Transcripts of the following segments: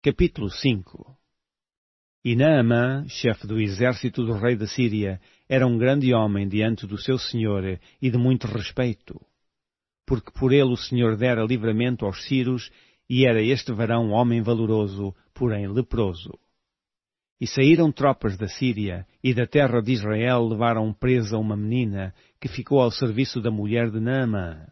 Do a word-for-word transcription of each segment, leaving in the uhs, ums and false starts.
Capítulo cinco. E Naamã, chefe do exército do rei da Síria, era um grande homem diante do seu senhor e de muito respeito, porque por ele o Senhor dera livramento aos sírios, e era este varão homem valoroso, porém leproso. E saíram tropas da Síria, e da terra de Israel levaram presa uma menina, que ficou ao serviço da mulher de Naamã.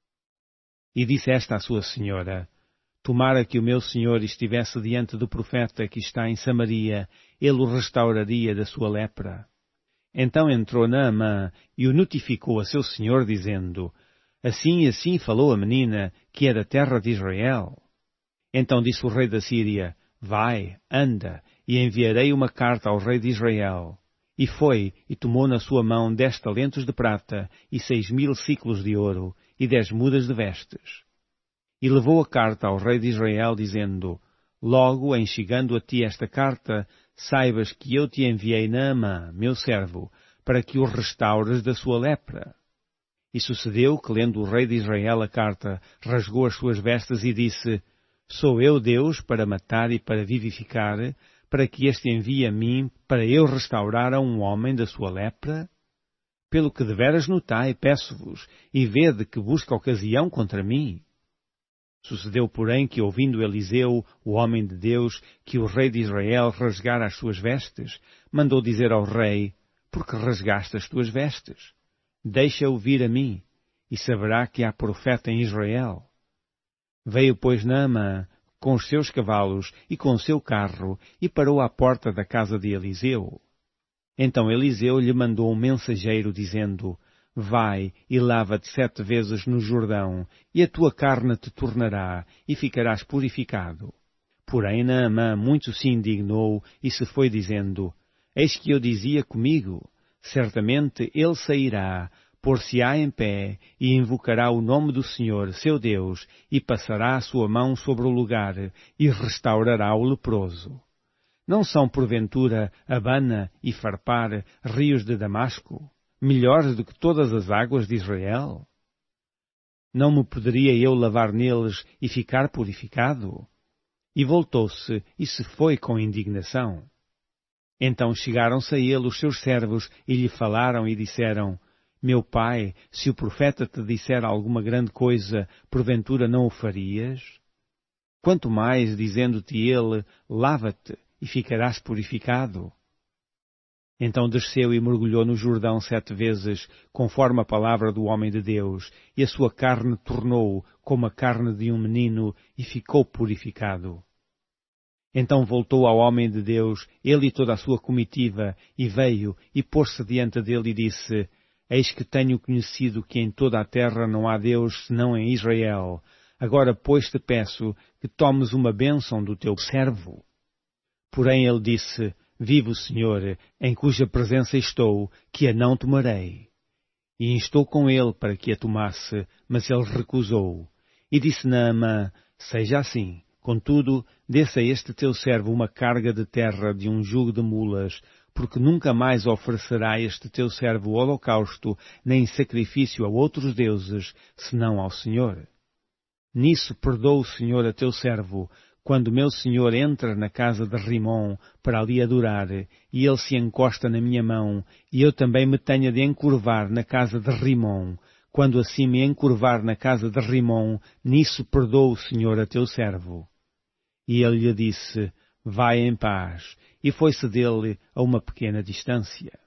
E disse esta à sua senhora: Tomara que o meu senhor estivesse diante do profeta que está em Samaria, ele o restauraria da sua lepra. Então entrou Naamã e o notificou a seu senhor, dizendo: Assim e assim falou a menina, que é da terra de Israel. Então disse o rei da Síria: Vai, anda, e enviarei uma carta ao rei de Israel. E foi, e tomou na sua mão dez talentos de prata, e seis mil ciclos de ouro, e dez mudas de vestes. E levou a carta ao rei de Israel, dizendo: Logo, em chegando a ti esta carta, saibas que eu te enviei Naamã, meu servo, para que o restaures da sua lepra. E sucedeu que, lendo o rei de Israel a carta, rasgou as suas vestes e disse: Sou eu Deus para matar e para vivificar, para que este envie a mim, para eu restaurar a um homem da sua lepra? Pelo que deveras notai, peço-vos, e vede que busca ocasião contra mim. Sucedeu, porém, que, ouvindo Eliseu, o homem de Deus, que o rei de Israel rasgara as suas vestes, mandou dizer ao rei: Por que rasgaste as tuas vestes? Deixa-o vir a mim, e saberá que há profeta em Israel. Veio, pois, Naamã, com os seus cavalos e com o seu carro, e parou à porta da casa de Eliseu. Então Eliseu lhe mandou um mensageiro, dizendo: Vai e lava-te sete vezes no Jordão, e a tua carne te tornará, e ficarás purificado. Porém Naamã muito se indignou, e se foi dizendo: Eis que eu dizia comigo: Certamente ele sairá, pôr-se-á em pé, e invocará o nome do Senhor, seu Deus, e passará a sua mão sobre o lugar, e restaurará o leproso. Não são, porventura, Abana e Farpar, rios de Damasco, melhores do que todas as águas de Israel? Não me poderia eu lavar neles e ficar purificado? E voltou-se e se foi com indignação. Então chegaram-se a ele os seus servos e lhe falaram e disseram: Meu pai, se o profeta te disser alguma grande coisa, porventura não o farias? Quanto mais, dizendo-te ele: Lava-te e ficarás purificado. Então desceu e mergulhou no Jordão sete vezes, conforme a palavra do homem de Deus, e a sua carne tornou como a carne de um menino, e ficou purificado. Então voltou ao homem de Deus, ele e toda a sua comitiva, e veio, e pôs-se diante dele e disse: Eis que tenho conhecido que em toda a terra não há Deus senão em Israel. Agora, pois, te peço que tomes uma bênção do teu servo. Porém ele disse: Vive o Senhor, em cuja presença estou, que a não tomarei. E instou com ele para que a tomasse, mas ele recusou. E disse Naamã: Seja assim, contudo, desça a este teu servo uma carga de terra de um jugo de mulas, porque nunca mais oferecerá este teu servo holocausto, nem sacrifício a outros deuses, senão ao Senhor. Nisso perdoa o Senhor a teu servo, quando meu senhor entra na casa de Rimom para ali adorar, e ele se encosta na minha mão, e eu também me tenha de encurvar na casa de Rimom, quando assim me encurvar na casa de Rimom, nisso perdoa o Senhor a teu servo. E ele lhe disse: Vai em paz, e foi-se dele a uma pequena distância.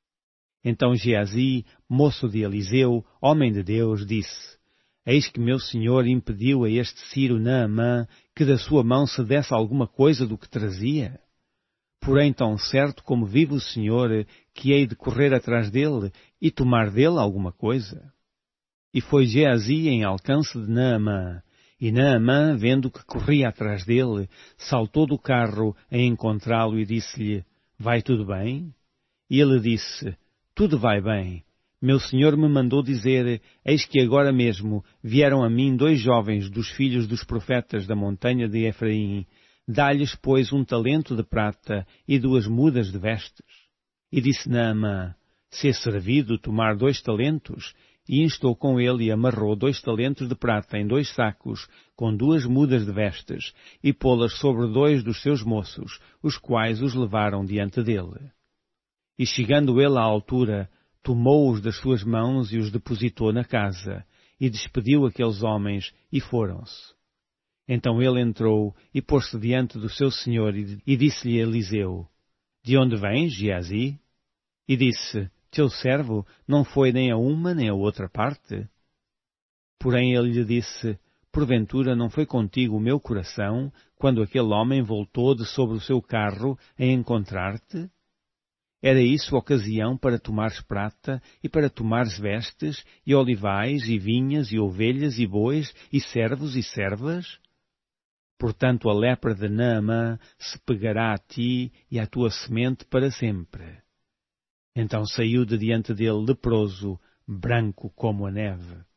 Então Geazi, moço de Eliseu, homem de Deus, disse: Eis que meu senhor impediu a este Ciro Naamã que da sua mão se desse alguma coisa do que trazia. Porém, tão certo como vive o Senhor, que hei de correr atrás dele e tomar dele alguma coisa. E foi Geazi em alcance de Naamã, e Naamã, vendo que corria atrás dele, saltou do carro a encontrá-lo e disse-lhe: Vai tudo bem? E ele disse: Tudo vai bem. Meu senhor me mandou dizer: Eis que agora mesmo vieram a mim dois jovens dos filhos dos profetas da montanha de Efraim. Dá-lhes, pois, um talento de prata e duas mudas de vestes. E disse Naamã: Se é servido tomar dois talentos, e instou com ele e amarrou dois talentos de prata em dois sacos, com duas mudas de vestes, e pô-las sobre dois dos seus moços, os quais os levaram diante dele. E chegando ele à altura, tomou-os das suas mãos e os depositou na casa, e despediu aqueles homens, e foram-se. Então ele entrou e pôs-se diante do seu senhor, e, e disse-lhe Eliseu: De onde vens, Geazi? E disse: Teu servo não foi nem a uma nem a outra parte? Porém ele lhe disse: Porventura não foi contigo o meu coração, quando aquele homem voltou de sobre o seu carro a encontrar-te? Era isso ocasião para tomares prata, e para tomares vestes, e olivais, e vinhas, e ovelhas, e bois, e servos e servas? Portanto a lepra de Naamã se pegará a ti e à tua semente para sempre. Então saiu de diante dele leproso, branco como a neve.